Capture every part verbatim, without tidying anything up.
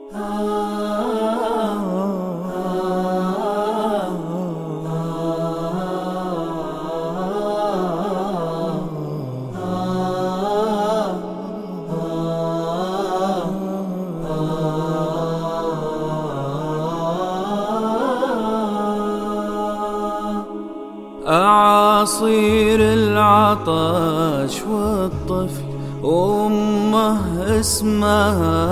أعاصير العطش والطفل أمه اسمها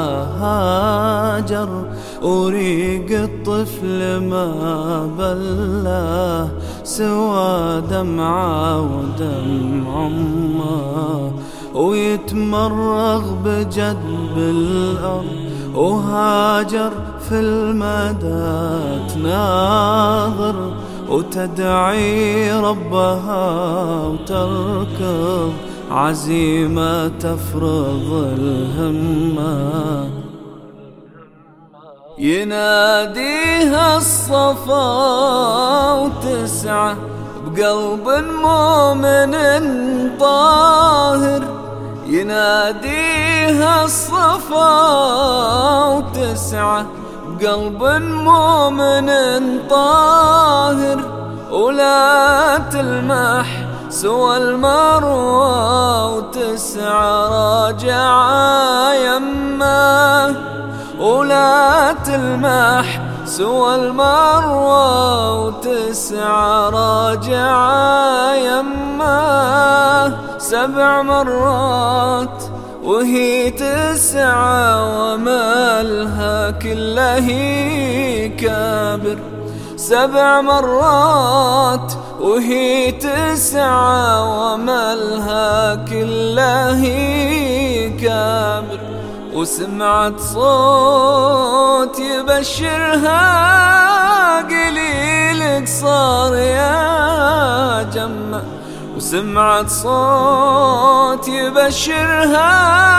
هاجر، وريق الطفل ما بلاه سوى دمعة ودمع أمه، ويتمرغ بجدب الأرض وهاجر في المدى تناظر، وتدعي ربها وتركض عزيمة تفرض الهمة. يناديها الصفا وتسعى بقلب مؤمن طاهر، يناديها الصفا وتسعى بقلب مؤمن طاهر، ولا تلمح سوى المروى وتسعى راجعة يمه، ولا تلمح سوى المروى وتسعى راجعة يمه. سبع مرات وهي تسعى ومالها كله كابر، سبع مرات وهي تسعى ومالها كله كابر، وسمعت صوت يبشرها قليلك صار يا جمة، وسمعت صوت يبشرها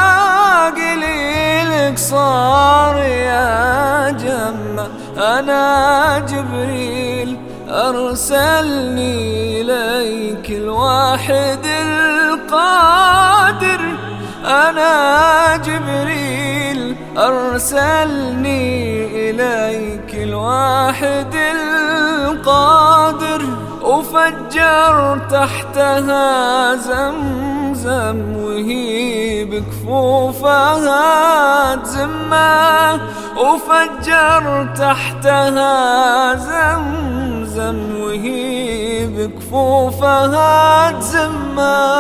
قليلك صار يا جمة. أنا جبريل أرسلني إليك الواحد القادر، أنا جبريل أرسلني إليك الواحد القادر، وفجر تحتها زمزم وهي بكفوفها تزمه، وفجر تحتها زمزم وهي بكفوفها تزمه.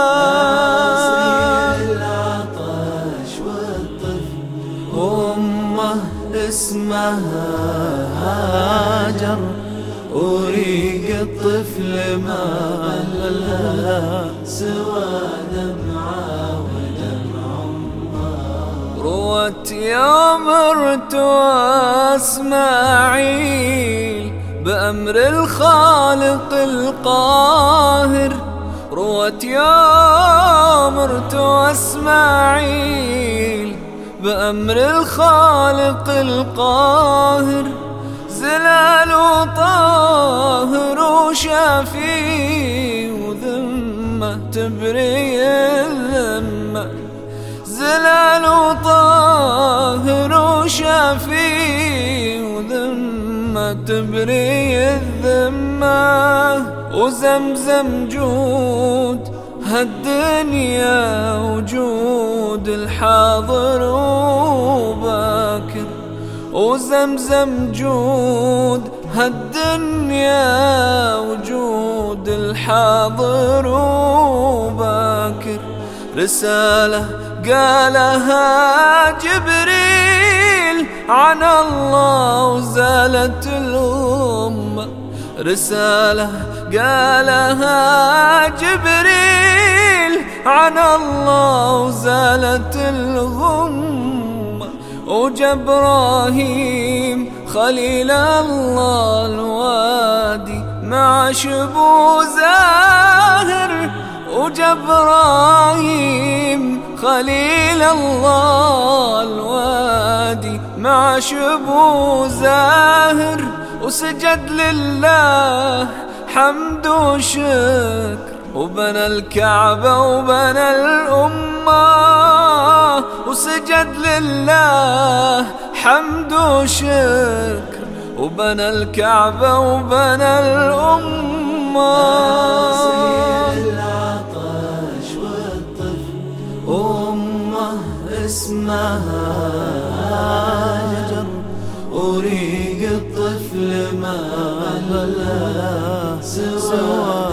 العطش والطفل أمه اسمها هاجر، وريق الطفل ما لها سوى دمعة ودمع أمه. روت يوم ارتوى إسماعيل بأمر الخالق القاهر، روت يوم ارتوى إسماعيل بأمر الخالق القاهر، زلال وطاهر وشافي وذمة تبري الذمة، زلال وطاهر وشافي وذمة تبري الذمة، وزمزم جود هالدنيا وجود الحاضر وباكر، وزمزم جود هالدنيا وجود الحاضر وباكر. رسالة قالها جبريل عن الله وزالت الأمة، رسالة قالها جبريل عن الله وزالت الغمة، وجبراهيم خليل الله الوادي مع شبو زاهر، وجبراهيم خليل الله الوادي مع شبو زاهر، وسجد لله حمد وشكر، وبنى الكعبة وبنى الأمة، وسجد لله حمد وشكر، وبنى الكعبة وبنى الأمة. ناصر العطش والطفل أمه اسمها هاجر، وريق الطفل ما ظل سوى